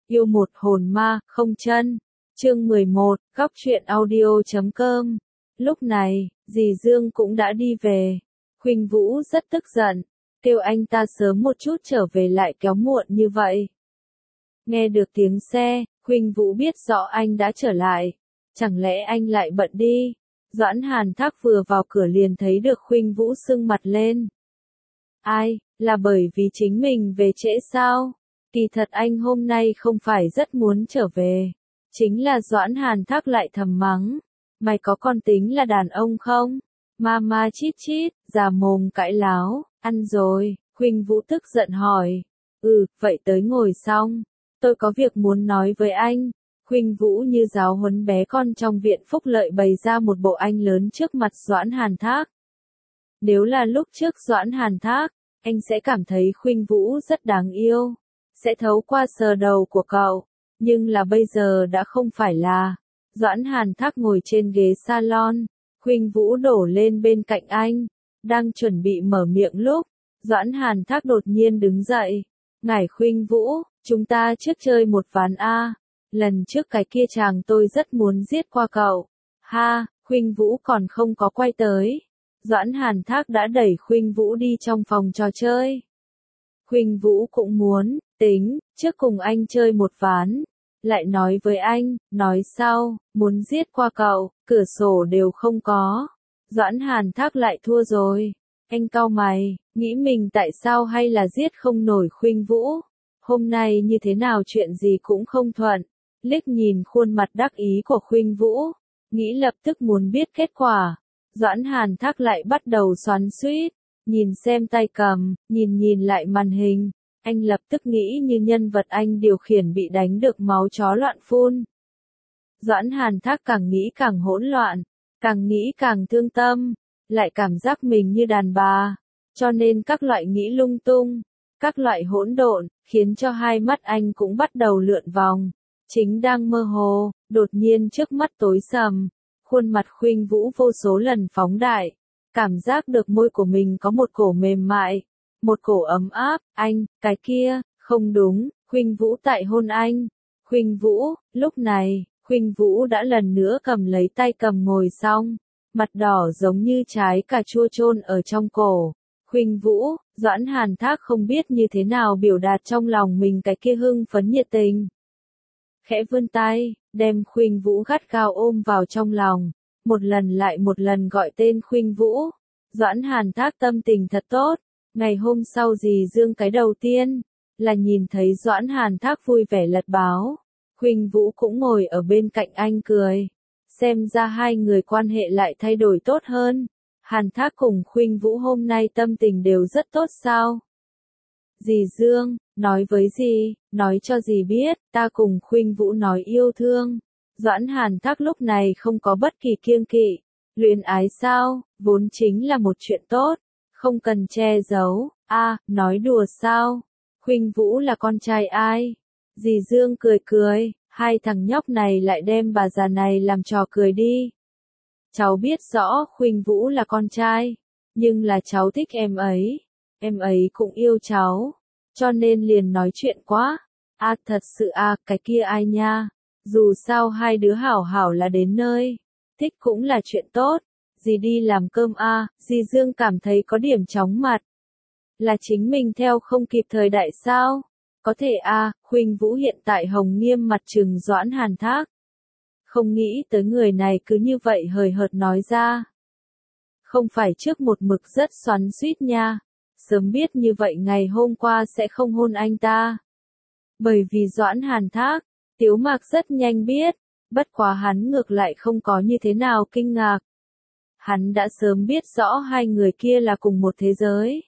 Yêu một hồn ma, không chân. Chương 11, Góc truyện audio.com. Lúc này, dì Dương cũng đã đi về. Khuynh Vũ rất tức giận, kêu anh ta sớm một chút trở về lại kéo muộn như vậy. Nghe được tiếng xe, Khuynh Vũ biết rõ anh đã trở lại. Chẳng lẽ anh lại bận đi? Doãn Hàn Thác vừa vào cửa liền thấy được Khuynh Vũ sưng mặt lên. Ai, là bởi vì chính mình về trễ sao? Kỳ thật anh hôm nay không phải rất muốn trở về. Chính là Doãn Hàn Thác lại thầm mắng. Mày có con tính là đàn ông không? Ma chít chít, già mồm cãi láo, ăn rồi, Khuynh Vũ tức giận hỏi. Vậy tới ngồi xong. Tôi có việc muốn nói với anh. Khuynh Vũ như giáo huấn bé con trong viện phúc lợi bày ra một bộ anh lớn trước mặt Doãn Hàn Thác. Nếu là lúc trước Doãn Hàn Thác, anh sẽ cảm thấy Khuynh Vũ rất đáng yêu, sẽ thấu qua sờ đầu của cậu, nhưng là bây giờ đã không phải là. Doãn Hàn Thác ngồi trên ghế salon, Khuynh Vũ đổ lên bên cạnh anh, đang chuẩn bị mở miệng lúc, Doãn Hàn Thác đột nhiên đứng dậy. Ngải Khuynh Vũ, chúng ta trước chơi một ván a. Lần trước cái kia chàng tôi rất muốn giết qua cậu. Ha, Khuynh Vũ còn không có quay tới. Doãn Hàn Thác đã đẩy Khuynh Vũ đi trong phòng trò chơi. Khuynh Vũ cũng muốn, tính, trước cùng anh chơi một ván. Lại nói với anh, nói sau, muốn giết qua cậu, cửa sổ đều không có. Doãn Hàn Thác lại thua rồi. Anh cau mày, nghĩ mình tại sao hay là giết không nổi Khuynh Vũ. Hôm nay như thế nào chuyện gì cũng không thuận. Liếc nhìn khuôn mặt đắc ý của Khuynh Vũ, nghĩ lập tức muốn biết kết quả. Doãn Hàn Thác lại bắt đầu xoắn xuýt, nhìn xem tay cầm, nhìn lại màn hình. Anh lập tức nghĩ như nhân vật anh điều khiển bị đánh được máu chó loạn phun. Doãn Hàn Thác càng nghĩ càng hỗn loạn, càng nghĩ càng thương tâm, lại cảm giác mình như đàn bà. Cho nên các loại nghĩ lung tung, các loại hỗn độn, khiến cho hai mắt anh cũng bắt đầu lượn vòng. Chính đang mơ hồ, đột nhiên trước mắt tối sầm, khuôn mặt Khuynh Vũ vô số lần phóng đại, cảm giác được môi của mình có một cổ mềm mại, một cổ ấm áp. Anh, cái kia, không đúng, Khuynh Vũ tại hôn anh. Khuynh Vũ, lúc này, Khuynh Vũ đã lần nữa cầm lấy tay cầm ngồi xong, mặt đỏ giống như trái cà chua chôn ở trong cổ. Khuynh Vũ, Doãn Hàn Thác không biết như thế nào biểu đạt trong lòng mình cái kia hưng phấn nhiệt tình. Khẽ vươn tay, đem Khuynh Vũ gắt gao ôm vào trong lòng, một lần lại một lần gọi tên Khuynh Vũ. Doãn Hàn Thác tâm tình thật tốt. Ngày hôm sau dì Dương cái đầu tiên là nhìn thấy Doãn Hàn Thác vui vẻ lật báo. Khuynh Vũ cũng ngồi ở bên cạnh anh cười. Xem ra hai người quan hệ lại thay đổi tốt hơn. Hàn Thác cùng Khuynh Vũ hôm nay tâm tình đều rất tốt sao? Dì Dương, nói với dì, nói cho dì biết, ta cùng Khuynh Vũ nói yêu thương. Doãn Hàn Thác lúc này không có bất kỳ kiêng kỵ. Luyến ái sao, vốn chính là một chuyện tốt, không cần che giấu. Nói đùa sao? Khuynh Vũ là con trai ai? Dì Dương cười cười, hai thằng nhóc này lại đem bà già này làm trò cười đi. Cháu biết rõ Khuynh Vũ là con trai, nhưng là cháu thích em ấy cũng yêu cháu, cho nên liền nói chuyện quá. Thật sự cái kia ai nha, dù sao hai đứa hảo hảo là đến nơi, thích cũng là chuyện tốt. Dì đi làm cơm dì Dương cảm thấy có điểm chóng mặt. Là chính mình theo không kịp thời đại sao? Có thể Khuynh Vũ hiện tại hồng nghiêm mặt trừng Doãn Hàn Thác. Không nghĩ tới người này cứ như vậy hời hợt nói ra. Không phải trước một mực rất xoắn xuýt nha, sớm biết như vậy ngày hôm qua sẽ không hôn anh ta. Bởi vì Doãn Hàn Thác, Tiếu Mạc rất nhanh biết, bất quá hắn ngược lại không có như thế nào kinh ngạc. Hắn đã sớm biết rõ hai người kia là cùng một thế giới.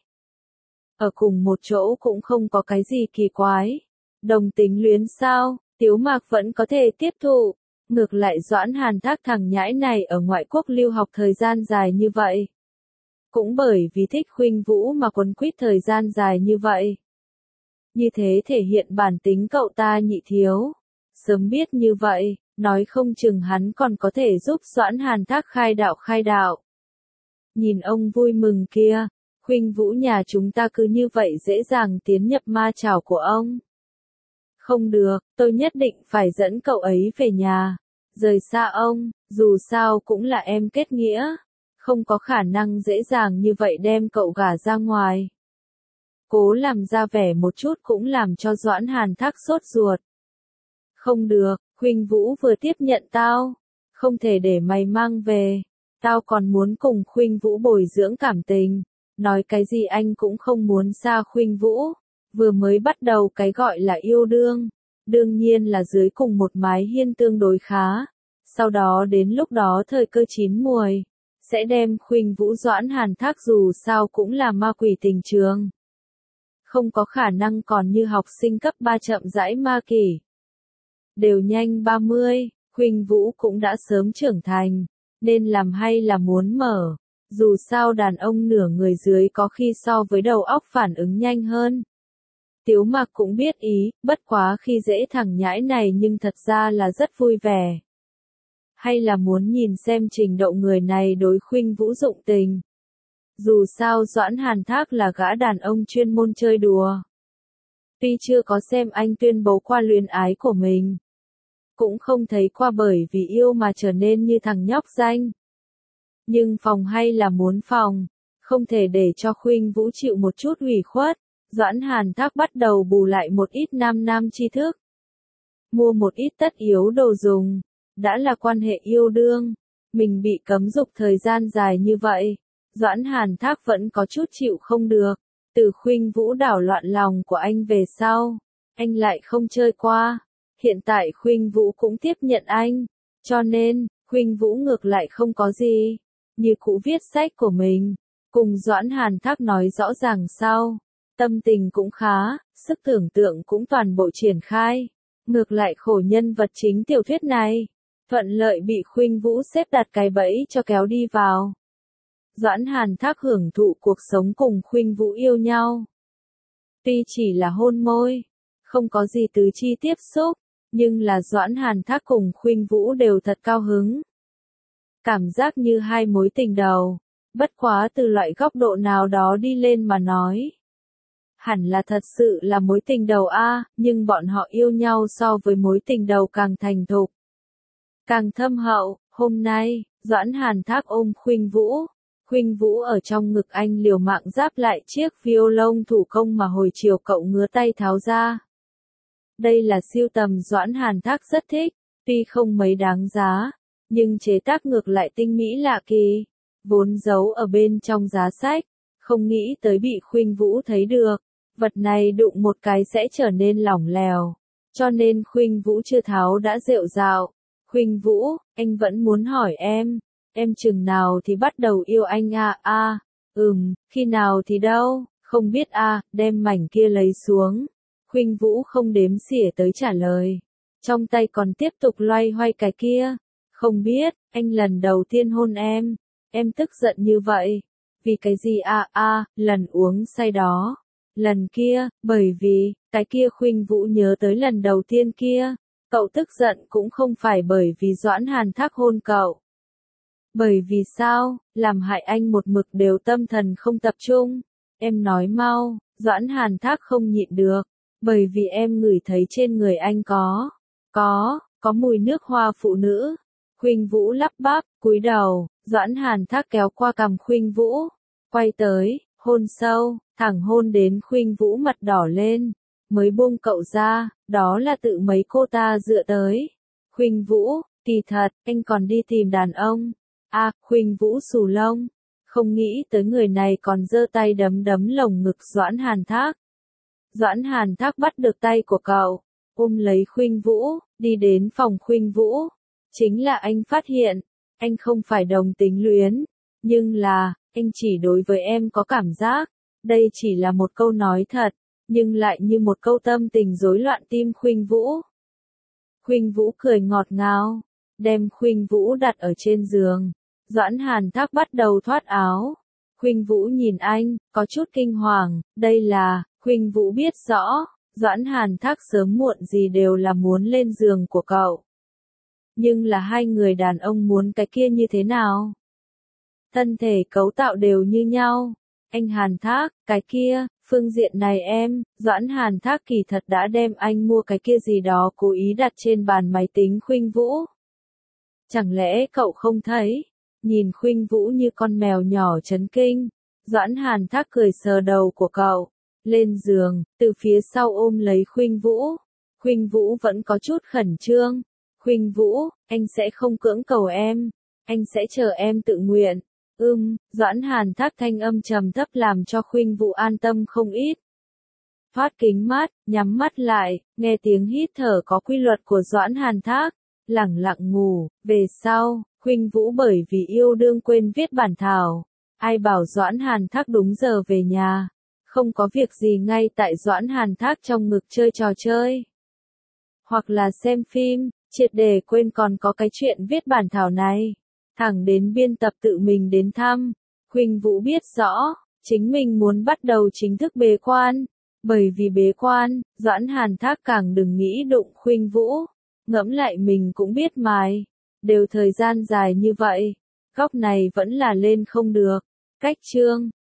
Ở cùng một chỗ cũng không có cái gì kỳ quái. Đồng tính luyến sao, Tiếu Mạc vẫn có thể tiếp thụ. Ngược lại Doãn Hàn Thác thằng nhãi này ở ngoại quốc lưu học thời gian dài như vậy. Cũng bởi vì thích Khuynh Vũ mà quấn quýt thời gian dài như vậy. Như thế thể hiện bản tính cậu ta nhị thiếu. Sớm biết như vậy, nói không chừng hắn còn có thể giúp Doãn Hàn Thác khai đạo. Nhìn ông vui mừng kia, Khuynh Vũ nhà chúng ta cứ như vậy dễ dàng tiến nhập ma chảo của ông. Không được, tôi nhất định phải dẫn cậu ấy về nhà. Rời xa ông, dù sao cũng là em kết nghĩa. Không có khả năng dễ dàng như vậy đem cậu gả ra ngoài. Cố làm ra vẻ một chút cũng làm cho Doãn Hàn Thác sốt ruột. Không được, Khuynh Vũ vừa tiếp nhận tao. Không thể để mày mang về. Tao còn muốn cùng Khuynh Vũ bồi dưỡng cảm tình. Nói cái gì anh cũng không muốn xa Khuynh Vũ. Vừa mới bắt đầu cái gọi là yêu đương. Đương nhiên là dưới cùng một mái hiên tương đối khá. Sau đó đến lúc đó thời cơ chín muồi. Sẽ đem Khuynh Vũ Doãn Hàn Thác dù sao cũng là ma quỷ tình trường. Không có khả năng còn như học sinh cấp 3 chậm rãi ma kỷ. Đều nhanh 30, Khuynh Vũ cũng đã sớm trưởng thành, nên làm hay là muốn mở. Dù sao đàn ông nửa người dưới có khi so với đầu óc phản ứng nhanh hơn. Tiếu Mạc cũng biết ý, bất quá khi dễ thằng nhãi này nhưng thật ra là rất vui vẻ. Hay là muốn nhìn xem trình độ người này đối Khuynh Vũ dụng tình. Dù sao Doãn Hàn Thác là gã đàn ông chuyên môn chơi đùa. Tuy chưa có xem anh tuyên bố qua luyến ái của mình. Cũng không thấy qua bởi vì yêu mà trở nên như thằng nhóc danh. Nhưng phòng hay là muốn phòng. Không thể để cho Khuynh Vũ chịu một chút ủy khuất. Doãn Hàn Thác bắt đầu bù lại một ít nam tri thức. Mua một ít tất yếu đồ dùng. Đã là quan hệ yêu đương. Mình bị cấm dục thời gian dài như vậy. Doãn Hàn Thác vẫn có chút chịu không được. Từ Khuynh Vũ đảo loạn lòng của anh về sau. Anh lại không chơi qua. Hiện tại Khuynh Vũ cũng tiếp nhận anh. Cho nên, Khuynh Vũ ngược lại không có gì. Như cũ viết sách của mình. Cùng Doãn Hàn Thác nói rõ ràng sau. Tâm tình cũng khá, sức tưởng tượng cũng toàn bộ triển khai. Ngược lại khổ nhân vật chính tiểu thuyết này. Thuận lợi bị Khuynh Vũ xếp đặt cái bẫy cho kéo đi vào. Doãn Hàn Thác hưởng thụ cuộc sống cùng Khuynh Vũ yêu nhau. Tuy chỉ là hôn môi, không có gì tứ chi tiếp xúc, nhưng là Doãn Hàn Thác cùng Khuynh Vũ đều thật cao hứng. Cảm giác như hai mối tình đầu, bất quá từ loại góc độ nào đó đi lên mà nói. Hẳn là thật sự là mối tình đầu a, nhưng bọn họ yêu nhau so với mối tình đầu càng thành thục, càng thâm hậu. Hôm nay, Doãn Hàn Thác ôm Khuynh Vũ. Khuynh Vũ ở trong ngực anh liều mạng giáp lại chiếc violon thủ công mà hồi chiều cậu ngứa tay tháo ra. Đây là sưu tầm Doãn Hàn Thác rất thích, tuy không mấy đáng giá, nhưng chế tác ngược lại tinh mỹ lạ kỳ, vốn giấu ở bên trong giá sách, không nghĩ tới bị Khuynh Vũ thấy được, vật này đụng một cái sẽ trở nên lỏng lẻo, cho nên Khuynh Vũ chưa tháo đã rệu rạo. Khuynh Vũ, anh vẫn muốn hỏi em chừng nào thì bắt đầu yêu anh à? Khi nào thì đâu, không biết đem mảnh kia lấy xuống. Khuynh Vũ không đếm xỉa tới trả lời. Trong tay còn tiếp tục loay hoay cái kia. Không biết, anh lần đầu tiên hôn em tức giận như vậy. Vì cái gì lần uống say đó. Lần kia, bởi vì, cái kia Khuynh Vũ nhớ tới lần đầu tiên kia. Cậu tức giận cũng không phải bởi vì Doãn Hàn Thác hôn cậu. Bởi vì sao, làm hại anh một mực đều tâm thần không tập trung. Em nói mau, Doãn Hàn Thác không nhịn được. Bởi vì em ngửi thấy trên người anh có mùi nước hoa phụ nữ. Khuynh Vũ lắp bắp, cúi đầu, Doãn Hàn Thác kéo qua cằm Khuynh Vũ. Quay tới, hôn sâu, thẳng hôn đến Khuynh Vũ mặt đỏ lên. Mới buông cậu ra, đó là tự mấy cô ta dựa tới. Khuynh Vũ, kỳ thật, anh còn đi tìm đàn ông. Khuynh Vũ xù lông. Không nghĩ tới người này còn giơ tay đấm lồng ngực Doãn Hàn Thác. Doãn Hàn Thác bắt được tay của cậu, ôm lấy Khuynh Vũ, đi đến phòng Khuynh Vũ. Chính là anh phát hiện, anh không phải đồng tính luyến, nhưng là, anh chỉ đối với em có cảm giác. Đây chỉ là một câu nói thật, nhưng lại như một câu tâm tình rối loạn tim Khuynh Vũ. Khuynh Vũ cười ngọt ngào, đem Khuynh Vũ đặt ở trên giường. Doãn Hàn Thác bắt đầu thoát áo. Khuynh Vũ nhìn anh, có chút kinh hoàng, đây là, Khuynh Vũ biết rõ, Doãn Hàn Thác sớm muộn gì đều là muốn lên giường của cậu. Nhưng là hai người đàn ông muốn cái kia như thế nào? Thân thể cấu tạo đều như nhau. Anh Hàn Thác, cái kia, phương diện này Doãn Hàn Thác kỳ thật đã đem anh mua cái kia gì đó cố ý đặt trên bàn máy tính Khuynh Vũ. Chẳng lẽ cậu không thấy? Nhìn Khuynh Vũ như con mèo nhỏ chấn kinh. Doãn Hàn Thác cười sờ đầu của cậu. Lên giường, từ phía sau ôm lấy Khuynh Vũ. Khuynh Vũ vẫn có chút khẩn trương. Khuynh Vũ, anh sẽ không cưỡng cầu em. Anh sẽ chờ em tự nguyện. Doãn Hàn Thác thanh âm trầm thấp làm cho Khuynh Vũ an tâm không ít. Thoát kính mắt, nhắm mắt lại, nghe tiếng hít thở có quy luật của Doãn Hàn Thác. Lẳng lặng ngủ, về sau, Khuynh Vũ bởi vì yêu đương quên viết bản thảo. Ai bảo Doãn Hàn Thác đúng giờ về nhà. Không có việc gì ngay tại Doãn Hàn Thác trong ngực chơi trò chơi. Hoặc là xem phim, triệt để quên còn có cái chuyện viết bản thảo này. Thẳng đến biên tập tự mình đến thăm. Khuynh Vũ biết rõ, chính mình muốn bắt đầu chính thức bế quan. Bởi vì bế quan, Doãn Hàn Thác càng đừng nghĩ đụng Khuynh Vũ. Ngẫm lại mình cũng biết mài. Đều thời gian dài như vậy. Góc này vẫn là lên không được. Cách chương.